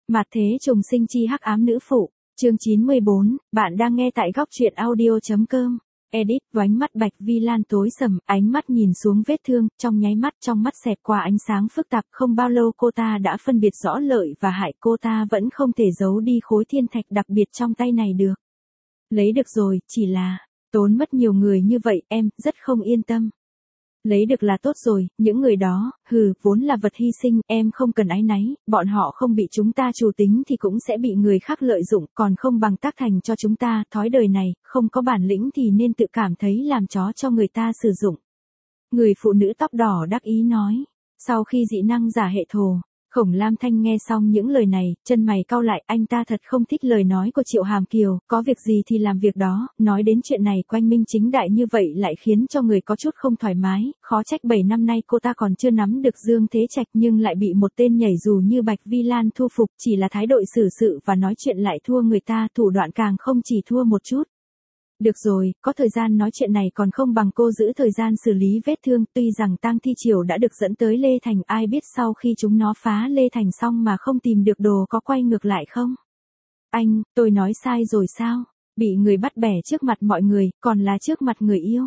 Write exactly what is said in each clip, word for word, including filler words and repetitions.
Mạt thế trùng sinh chi hắc ám nữ phụ, chương chín mươi bốn, bạn đang nghe tại góc truyện audio.com. Edit, vánh mắt Bạch Vi Lan tối sầm, ánh mắt nhìn xuống vết thương, trong nháy mắt trong mắt xẹt qua ánh sáng phức tạp, không bao lâu cô ta đã phân biệt rõ lợi và hại, cô ta vẫn không thể giấu đi khối thiên thạch đặc biệt trong tay này được. Lấy được rồi, chỉ là, tốn mất nhiều người như vậy, em, rất không yên tâm. Lấy được là tốt rồi, những người đó, hừ, vốn là vật hy sinh, em không cần áy náy, bọn họ không bị chúng ta chủ tính thì cũng sẽ bị người khác lợi dụng, còn không bằng tác thành cho chúng ta, thói đời này, không có bản lĩnh thì nên tự cảm thấy làm chó cho người ta sử dụng. Người phụ nữ tóc đỏ đắc ý nói, sau khi dị năng giả hệ thổ. Khổng Lam Thanh nghe xong những lời này, chân mày cau lại, anh ta thật không thích lời nói của Triệu Hàm Kiều, có việc gì thì làm việc đó, nói đến chuyện này quanh minh chính đại như vậy lại khiến cho người có chút không thoải mái, khó trách bảy năm nay cô ta còn chưa nắm được Dương Thế Trạch nhưng lại bị một tên nhảy dù như Bạch Vi Lan thu phục, chỉ là thái độ xử sự và nói chuyện lại thua người ta, thủ đoạn càng không chỉ thua một chút. Được rồi, có thời gian nói chuyện này còn không bằng cô giữ thời gian xử lý vết thương, tuy rằng tang thi triều đã được dẫn tới Lê Thành, ai biết sau khi chúng nó phá Lê Thành xong mà không tìm được đồ có quay ngược lại không? Anh, tôi nói sai rồi sao? Bị người bắt bẻ trước mặt mọi người, còn là trước mặt người yêu.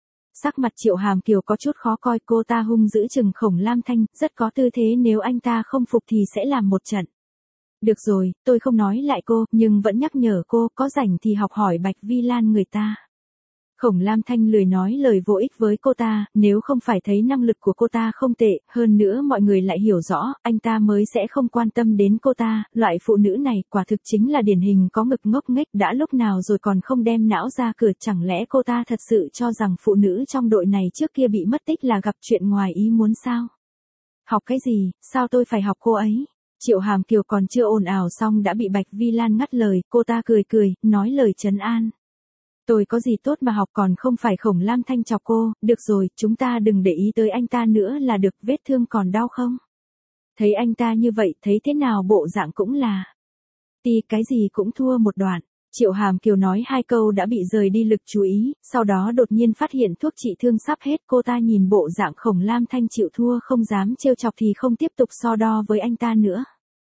Sắc mặt Triệu Hàm Kiều có chút khó coi, cô ta hung dữ chừng Khổng Lam Thanh, rất có tư thế nếu anh ta không phục thì sẽ làm một trận. Được rồi, tôi không nói lại cô, nhưng vẫn nhắc nhở cô, có rảnh thì học hỏi Bạch Vi Lan người ta. Khổng Lam Thanh lười nói lời vô ích với cô ta, nếu không phải thấy năng lực của cô ta không tệ, hơn nữa mọi người lại hiểu rõ, anh ta mới sẽ không quan tâm đến cô ta, loại phụ nữ này quả thực chính là điển hình có ngực ngốc nghếch, đã lúc nào rồi còn không đem não ra cửa, chẳng lẽ cô ta thật sự cho rằng phụ nữ trong đội này trước kia bị mất tích là gặp chuyện ngoài ý muốn sao? Học cái gì, sao tôi phải học cô ấy? Triệu Hàm Kiều còn chưa ồn ào xong đã bị Bạch Vi Lan ngắt lời, cô ta cười cười, nói lời trấn an. Tôi có gì tốt mà học, còn không phải Khổng Lam Thanh chọc cô, được rồi, chúng ta đừng để ý tới anh ta nữa là được, vết thương còn đau không? Thấy anh ta như vậy, thấy thế nào bộ dạng cũng là. Ti cái gì cũng thua một đoạn. Triệu Hàm Kiều nói hai câu đã bị rời đi lực chú ý, sau đó đột nhiên phát hiện thuốc trị thương sắp hết, cô ta nhìn bộ dạng Khổng Lam Thanh chịu thua không dám trêu chọc thì không tiếp tục so đo với anh ta nữa.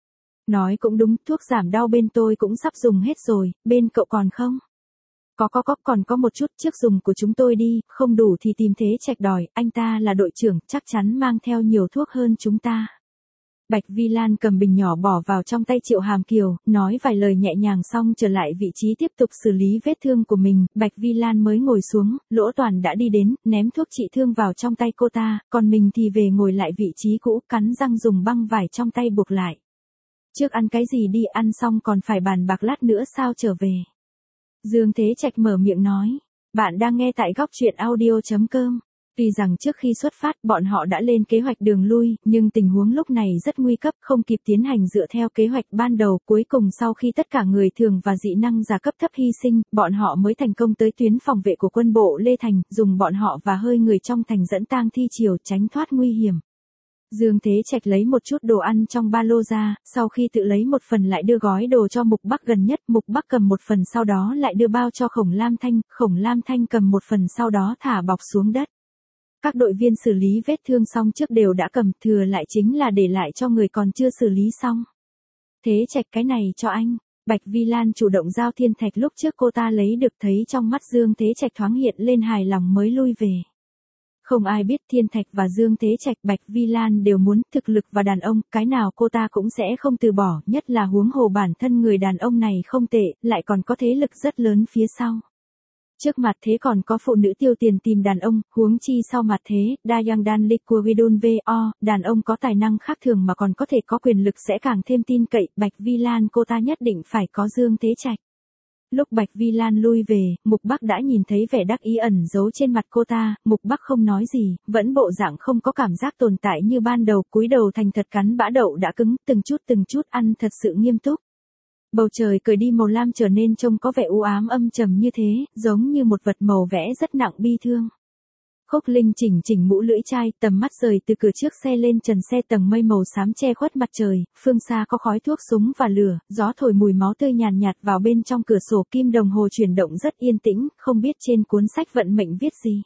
Nói cũng đúng, thuốc giảm đau bên tôi cũng sắp dùng hết rồi, bên cậu còn không? Có có có, còn có một chút, trước dùng của chúng tôi đi, không đủ thì tìm Thế Trạch đòi, anh ta là đội trưởng, chắc chắn mang theo nhiều thuốc hơn chúng ta. Bạch Vi Lan cầm bình nhỏ bỏ vào trong tay Triệu Hàm Kiều, nói vài lời nhẹ nhàng xong trở lại vị trí tiếp tục xử lý vết thương của mình, Bạch Vi Lan mới ngồi xuống, Lỗ Toàn đã đi đến, ném thuốc trị thương vào trong tay cô ta, còn mình thì về ngồi lại vị trí cũ, cắn răng dùng băng vải trong tay buộc lại. Trước ăn cái gì đi, ăn xong còn phải bàn bạc lát nữa sao trở về. Dương Thế Trạch mở miệng nói, bạn đang nghe tại góc truyện audio.com. Tuy rằng trước khi xuất phát bọn họ đã lên kế hoạch đường lui, nhưng tình huống lúc này rất nguy cấp, không kịp tiến hành dựa theo kế hoạch ban đầu, cuối cùng sau khi tất cả người thường và dị năng giả cấp thấp hy sinh, bọn họ mới thành công tới tuyến phòng vệ của quân bộ Lê Thành, dùng bọn họ và hơi người trong thành dẫn tang thi triều tránh thoát nguy hiểm. Dương Thế Trạch lấy một chút đồ ăn trong ba lô ra, sau khi tự lấy một phần lại đưa gói đồ cho Mục Bắc gần nhất, Mục Bắc cầm một phần sau đó lại đưa bao cho Khổng Lam Thanh, Khổng Lam Thanh cầm một phần sau đó thả bọc xuống đất. Các đội viên xử lý vết thương xong trước đều đã cầm, thừa lại chính là để lại cho người còn chưa xử lý xong. Thế Trạch cái này cho anh. Bạch Vi Lan chủ động giao thiên thạch lúc trước cô ta lấy được, thấy trong mắt Dương Thế Trạch thoáng hiện lên hài lòng mới lui về. Không ai biết thiên thạch và Dương Thế Trạch, Bạch Vi Lan đều muốn, thực lực và đàn ông, cái nào cô ta cũng sẽ không từ bỏ, nhất là huống hồ bản thân người đàn ông này không tệ, lại còn có thế lực rất lớn phía sau. Trước mặt thế còn có phụ nữ tiêu tiền tìm đàn ông, huống chi sau mặt thế, Dayang Dan Liquidun vo, đàn ông có tài năng khác thường mà còn có thể có quyền lực sẽ càng thêm tin cậy, Bạch Vi Lan cô ta nhất định phải có Dương Thế Trạch. Lúc Bạch Vi Lan lui về, Mục Bắc đã nhìn thấy vẻ đắc ý ẩn giấu trên mặt cô ta, Mục Bắc không nói gì, vẫn bộ dạng không có cảm giác tồn tại như ban đầu, cúi đầu thành thật cắn bã đậu đã cứng, từng chút từng chút ăn thật sự nghiêm túc. Bầu trời cởi đi màu lam trở nên trông có vẻ u ám âm trầm như thế, giống như một vật màu vẽ rất nặng bi thương. Khúc Linh chỉnh chỉnh mũ lưỡi chai, tầm mắt rời từ cửa trước xe lên trần xe, tầng mây màu xám che khuất mặt trời, phương xa có khói thuốc súng và lửa, gió thổi mùi máu tươi nhàn nhạt vào bên trong cửa sổ, kim đồng hồ chuyển động rất yên tĩnh, không biết trên cuốn sách vận mệnh viết gì.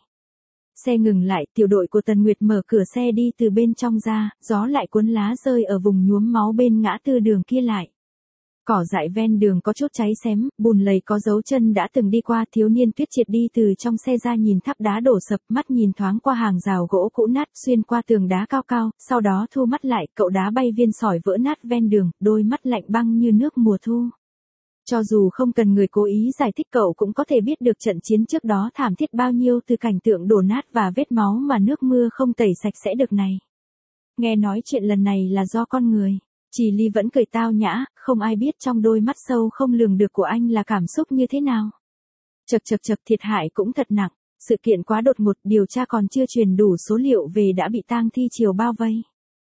Xe ngừng lại, tiểu đội của Tần Nguyệt mở cửa xe đi từ bên trong ra, gió lại cuốn lá rơi ở vùng nhuốm máu bên ngã tư đường kia lại. Cỏ dại ven đường có chút cháy xém, bùn lầy có dấu chân đã từng đi qua. Thiếu niên Tuyết Triệt đi từ trong xe ra, nhìn tháp đá đổ sập, mắt nhìn thoáng qua hàng rào gỗ cũ nát xuyên qua tường đá cao cao, sau đó thu mắt lại, cậu đá bay viên sỏi vỡ nát ven đường, đôi mắt lạnh băng như nước mùa thu. Cho dù không cần người cố ý giải thích, cậu cũng có thể biết được trận chiến trước đó thảm thiết bao nhiêu từ cảnh tượng đổ nát và vết máu mà nước mưa không tẩy sạch sẽ được này. Nghe nói chuyện lần này là do con người. Chỉ Ly vẫn cười tao nhã, không ai biết trong đôi mắt sâu không lường được của anh là cảm xúc như thế nào. Chật chật chật, thiệt hại cũng thật nặng, sự kiện quá đột ngột, điều tra còn chưa truyền đủ số liệu về đã bị tang thi triều bao vây.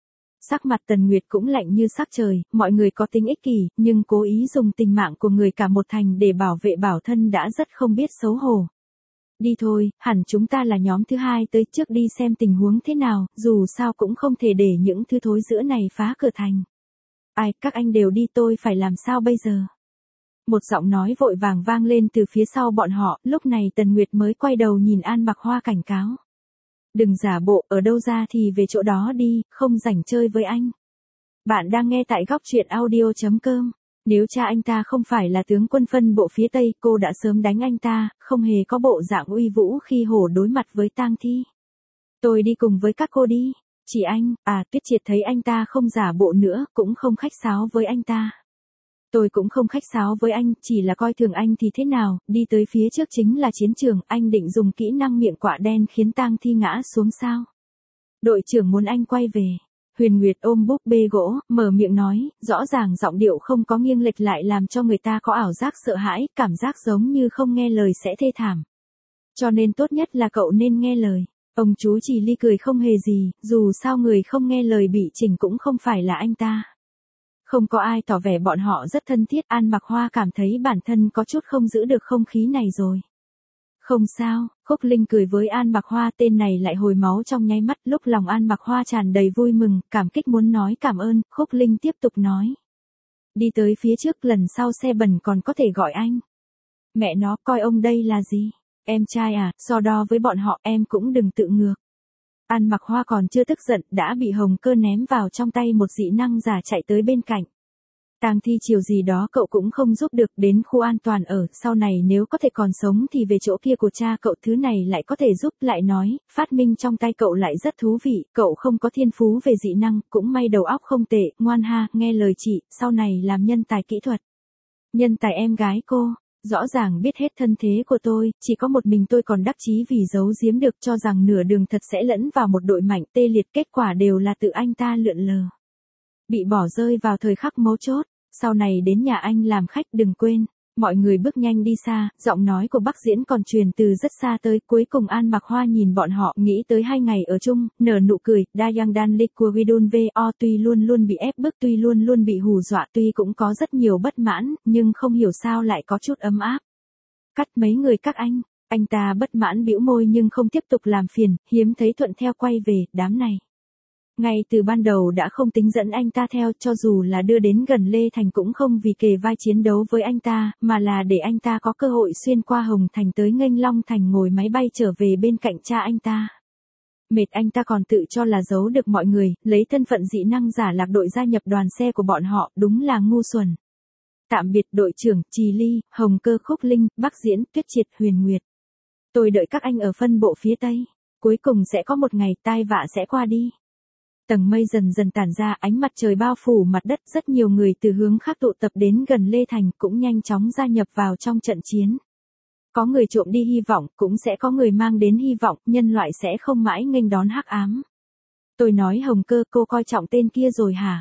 Sắc mặt Tần Nguyệt cũng lạnh như sắc trời, mọi người có tính ích kỷ, nhưng cố ý dùng tình mạng của người cả một thành để bảo vệ bảo thân đã rất không biết xấu hổ. Đi thôi, hẳn chúng ta là nhóm thứ hai tới, trước đi xem tình huống thế nào, dù sao cũng không thể để những thứ thối rữa này phá cửa thành. Ai, các anh đều đi, tôi phải làm sao bây giờ? Một giọng nói vội vàng vang lên từ phía sau bọn họ, lúc này Tần Nguyệt mới quay đầu nhìn An Mặc Hoa cảnh cáo. Đừng giả bộ, ở đâu ra thì về chỗ đó đi, không rảnh chơi với anh. Bạn đang nghe tại góc truyện audio chấm com. Nếu cha anh ta không phải là tướng quân phân bộ phía Tây, cô đã sớm đánh anh ta, không hề có bộ dạng uy vũ khi hổ đối mặt với tang thi. Tôi đi cùng với các cô đi. Chị anh, à, Tuyết Triệt thấy anh ta không giả bộ nữa, cũng không khách sáo với anh ta. Tôi cũng không khách sáo với anh, chỉ là coi thường anh thì thế nào, đi tới phía trước chính là chiến trường, anh định dùng kỹ năng miệng quạ đen khiến tang thi ngã xuống sao? Đội trưởng muốn anh quay về. Huyền Nguyệt ôm búp bê gỗ, mở miệng nói, rõ ràng giọng điệu không có nghiêng lệch lại làm cho người ta có ảo giác sợ hãi, cảm giác giống như không nghe lời sẽ thê thảm. Cho nên tốt nhất là cậu nên nghe lời. Ông chú Chỉ Ly cười không hề gì, dù sao người không nghe lời bị chỉnh cũng không phải là anh ta. Không có ai tỏ vẻ bọn họ rất thân thiết, An Mặc Hoa cảm thấy bản thân có chút không giữ được không khí này rồi. Không sao, Khúc Linh cười với An Mặc Hoa, tên này lại hồi máu trong nháy mắt, lúc lòng An Mặc Hoa tràn đầy vui mừng, cảm kích muốn nói cảm ơn, Khúc Linh tiếp tục nói. Đi tới phía trước, lần sau xe bẩn còn có thể gọi anh. Mẹ nó, coi ông đây là gì? Em trai à, so đo với bọn họ em cũng đừng tự ngược. An Mặc Hoa còn chưa tức giận, đã bị Hồng Cơ ném vào trong tay một dị năng giả chạy tới bên cạnh. Tang thi chiều gì đó cậu cũng không giúp được, đến khu an toàn ở, sau này nếu có thể còn sống thì về chỗ kia của cha cậu, thứ này lại có thể giúp, lại nói, phát minh trong tay cậu lại rất thú vị, cậu không có thiên phú về dị năng, cũng may đầu óc không tệ, ngoan ha, nghe lời chị, sau này làm nhân tài kỹ thuật. Nhân tài em gái cô. Rõ ràng biết hết thân thế của tôi, chỉ có một mình tôi còn đắc chí vì giấu giếm được, cho rằng nửa đường thật sẽ lẫn vào một đội mạnh tê liệt, kết quả đều là tự anh ta lượn lờ. Bị bỏ rơi vào thời khắc mấu chốt, sau này đến nhà anh làm khách đừng quên. Mọi người bước nhanh đi xa, giọng nói của Bắc Diễn còn truyền từ rất xa tới, cuối cùng An Mặc Hoa nhìn bọn họ, nghĩ tới hai ngày ở chung, nở nụ cười, Dayang Dan Lik của Widun Vo tuy luôn luôn bị ép bức, tuy luôn luôn bị hù dọa, tuy cũng có rất nhiều bất mãn, nhưng không hiểu sao lại có chút ấm áp. Cắt mấy người các anh, anh ta bất mãn bĩu môi nhưng không tiếp tục làm phiền, hiếm thấy thuận theo quay về, đám này. Ngay từ ban đầu đã không tính dẫn anh ta theo, cho dù là đưa đến gần Lê Thành cũng không vì kề vai chiến đấu với anh ta, mà là để anh ta có cơ hội xuyên qua Hồng Thành tới nghênh Long Thành ngồi máy bay trở về bên cạnh cha anh ta. Mệt anh ta còn tự cho là giấu được mọi người, lấy thân phận dị năng giả lạc đội gia nhập đoàn xe của bọn họ, đúng là ngu xuẩn. Tạm biệt đội trưởng, Trì Ly, Hồng Cơ, Khúc Linh, Bắc Diễn, Tuyết Triệt, Huyền Nguyệt. Tôi đợi các anh ở phân bộ phía Tây. Cuối cùng sẽ có một ngày tai vạ sẽ qua đi. Tầng mây dần dần tản ra, ánh mặt trời bao phủ mặt đất, rất nhiều người từ hướng khác tụ tập đến gần Lê Thành, cũng nhanh chóng gia nhập vào trong trận chiến. Có người trộm đi hy vọng, cũng sẽ có người mang đến hy vọng, nhân loại sẽ không mãi nghênh đón hắc ám. Tôi nói Hồng Cơ, cô coi trọng tên kia rồi hả?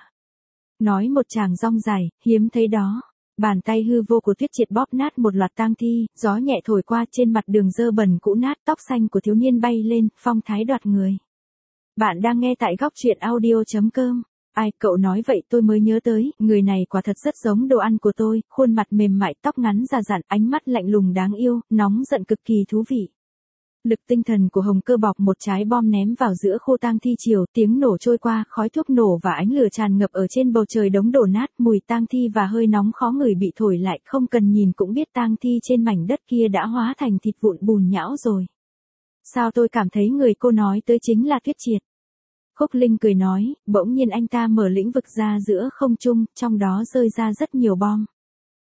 Nói một tràng rong dài, hiếm thấy đó. Bàn tay hư vô của Tuyết Triệt bóp nát một loạt tang thi, gió nhẹ thổi qua trên mặt đường dơ bẩn cũ nát, tóc xanh của thiếu niên bay lên, phong thái đoạt người. Bạn đang nghe tại góc truyện audio chấm com. Ai, cậu nói vậy tôi mới nhớ tới, người này quả thật rất giống đồ ăn của tôi, khuôn mặt mềm mại, tóc ngắn già dặn, ánh mắt lạnh lùng đáng yêu, nóng giận cực kỳ thú vị. Lực tinh thần của Hồng Cơ bọc một trái bom ném vào giữa khu tang thi chiều, tiếng nổ trôi qua, khói thuốc nổ và ánh lửa tràn ngập ở trên bầu trời đống đổ nát, mùi tang thi và hơi nóng khó ngửi bị thổi lại, không cần nhìn cũng biết tang thi trên mảnh đất kia đã hóa thành thịt vụn bùn nhão rồi. Sao tôi cảm thấy người cô nói tới chính là Tuyết Triệt? Khúc Linh cười nói, bỗng nhiên anh ta mở lĩnh vực ra giữa không trung, trong đó rơi ra rất nhiều bom.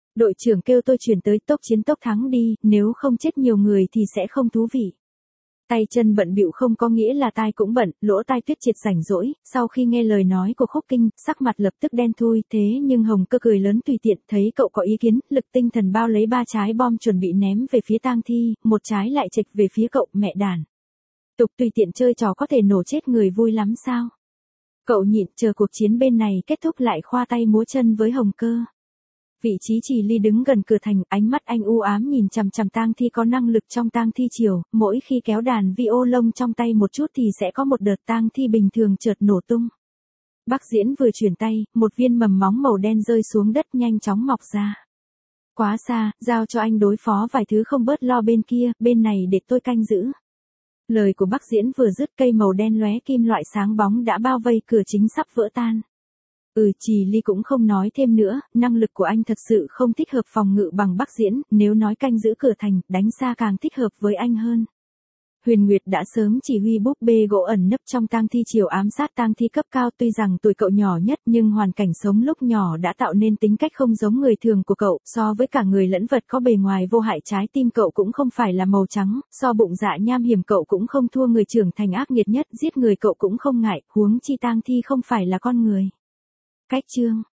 Đội trưởng kêu tôi chuyển tới tốc chiến tốc thắng đi, nếu không chết nhiều người thì sẽ không thú vị. Tay chân bận bịu không có nghĩa là tai cũng bận, lỗ tai Tuyết Triệt rảnh rỗi, sau khi nghe lời nói của Khúc Kinh, sắc mặt lập tức đen thui, thế nhưng Hồng Cơ cười lớn tùy tiện, thấy cậu có ý kiến, lực tinh thần bao lấy ba trái bom chuẩn bị ném về phía tang thi, một trái lại chệch về phía cậu, mẹ đàn. Tục tùy tiện chơi trò có thể nổ chết người vui lắm sao? Cậu nhịn chờ cuộc chiến bên này kết thúc lại khoa tay múa chân với Hồng Cơ. Vị trí Chỉ Ly đứng gần cửa thành, ánh mắt anh u ám nhìn chằm chằm tang thi có năng lực trong tang thi triều, mỗi khi kéo đàn vi ô lông trong tay một chút thì sẽ có một đợt tang thi bình thường chợt nổ tung. Bắc Diễn vừa chuyển tay, một viên mầm móng màu đen rơi xuống đất nhanh chóng mọc ra. Quá xa, giao cho anh đối phó vài thứ không bớt lo bên kia, bên này để tôi canh giữ. Lời của Bắc Diễn vừa dứt cây màu đen lóe kim loại sáng bóng đã bao vây cửa chính sắp vỡ tan. Ừ, Chỉ Ly cũng không nói thêm nữa, năng lực của anh thật sự không thích hợp phòng ngự bằng Bắc Diễn, nếu nói canh giữ cửa thành, đánh xa càng thích hợp với anh hơn. Huyền Nguyệt đã sớm chỉ huy búp bê gỗ ẩn nấp trong tang thi triều ám sát tang thi cấp cao, tuy rằng tuổi cậu nhỏ nhất nhưng hoàn cảnh sống lúc nhỏ đã tạo nên tính cách không giống người thường của cậu, so với cả người lẫn vật có bề ngoài vô hại trái tim cậu cũng không phải là màu trắng, so bụng dạ nham hiểm cậu cũng không thua người trưởng thành ác nghiệt nhất, giết người cậu cũng không ngại, huống chi tang thi không phải là con người. Cách chương